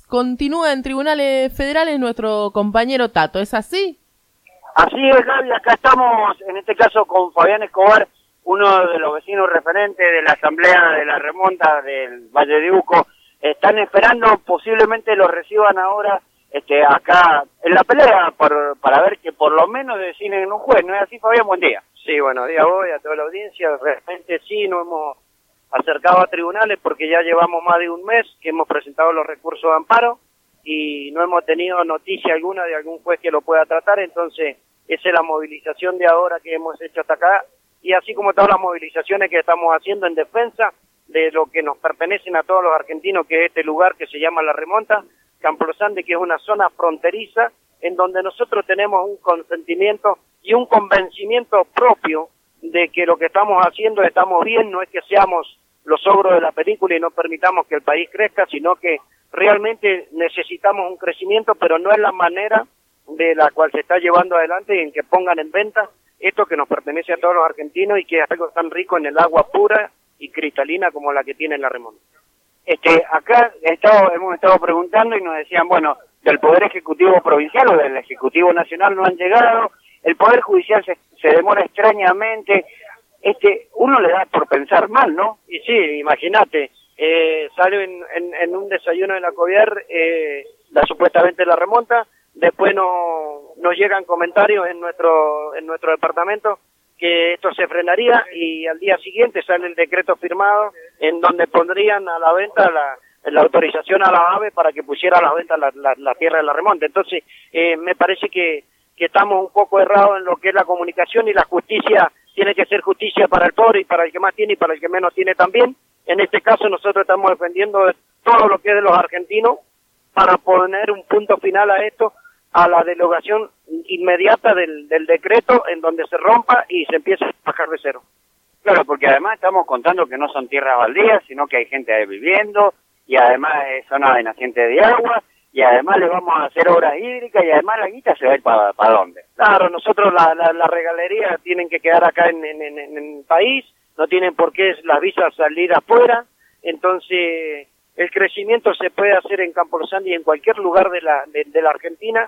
continúa en tribunales federales nuestro compañero Tato, ¿es así? Así es, Gaby, acá estamos, en este caso, con Fabián Escobar, uno de los vecinos referentes de la Asamblea de la Remonta del Valle de Uco. Están esperando, posiblemente los reciban ahora acá en la pelea para ver que por lo menos deciden un juez. ¿No es así, Fabián? Buen día. Sí, buenos días a vos y a toda la audiencia. Realmente sí, nos hemos acercado a tribunales porque ya llevamos más de un mes que hemos presentado los recursos de amparo y no hemos tenido noticia alguna de algún juez que lo pueda tratar. Entonces esa es la movilización de ahora que hemos hecho hasta acá, y así como todas las movilizaciones que estamos haciendo en defensa de lo que nos pertenecen a todos los argentinos, que es este lugar que se llama La Remonta, Campo-Los Andes, que es una zona fronteriza en donde nosotros tenemos un consentimiento y un convencimiento propio de que lo que estamos haciendo estamos bien. No es que seamos los ogros de la película y no permitamos que el país crezca, sino que realmente necesitamos un crecimiento, pero no es la manera de la cual se está llevando adelante, en que pongan en venta esto que nos pertenece a todos los argentinos y que es algo tan rico en el agua pura y cristalina como la que tiene La Remonta. Acá hemos estado preguntando y nos decían, bueno, del Poder Ejecutivo Provincial o del Ejecutivo Nacional no han llegado, el Poder Judicial se demora extrañamente. Uno le da por pensar mal, ¿no? Y sí, imagínate, sale en un desayuno de la COVIAR, supuestamente La Remonta. Después nos llegan comentarios en nuestro departamento que esto se frenaría, y al día siguiente sale el decreto firmado en donde pondrían a la venta la autorización a la AVE para que pusiera a la venta la tierra de La Remonta. Entonces me parece que estamos un poco errados en lo que es la comunicación, y la justicia tiene que ser justicia para el pobre y para el que más tiene y para el que menos tiene también. En este caso nosotros estamos defendiendo todo lo que es de los argentinos para poner un punto final a esto, a la derogación inmediata del decreto, en donde se rompa y se empiece a bajar de cero. Claro, porque además estamos contando que no son tierras baldías, sino que hay gente ahí viviendo, y además es zona de naciente de agua, y además le vamos a hacer obras hídricas, y además la guita se va a ir para dónde. Claro, nosotros la regalería tienen que quedar acá en el país, no tienen por qué las visas salir afuera. Entonces el crecimiento se puede hacer en Campo-Los Andes y en cualquier lugar de la Argentina,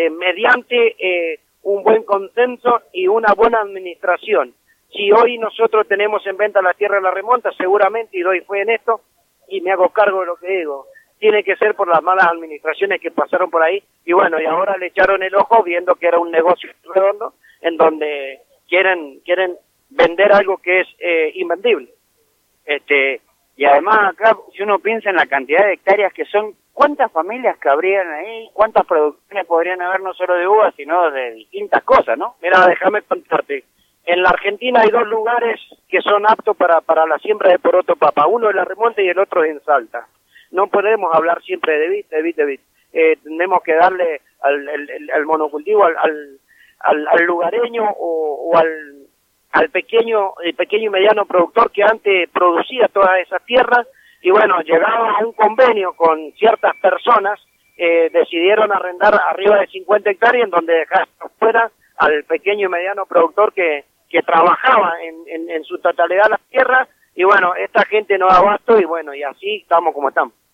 mediante un buen consenso y una buena administración. Si hoy nosotros tenemos en venta la tierra de La Remonta, seguramente, y doy fe en esto, y me hago cargo de lo que digo, tiene que ser por las malas administraciones que pasaron por ahí, y bueno, y ahora le echaron el ojo viendo que era un negocio redondo, en donde quieren vender algo que es invendible. Y además acá, si uno piensa en la cantidad de hectáreas que son, ¿cuántas familias cabrían ahí? ¿Cuántas producciones podrían haber, no solo de uvas, sino de distintas cosas, no? Mira, déjame contarte. En la Argentina hay dos lugares que son aptos para la siembra de poroto papa. Uno es La Remonta y el otro es en Salta. No podemos hablar siempre de vid. Tenemos que darle al monocultivo, al lugareño o al pequeño y mediano productor que antes producía todas esas tierras. Y bueno, llegado a un convenio con ciertas personas, decidieron arrendar arriba de 50 hectáreas, en donde dejaron fuera al pequeño y mediano productor que trabajaba en su totalidad las tierras. Y bueno, esta gente no da abasto, y bueno, y así estamos como estamos.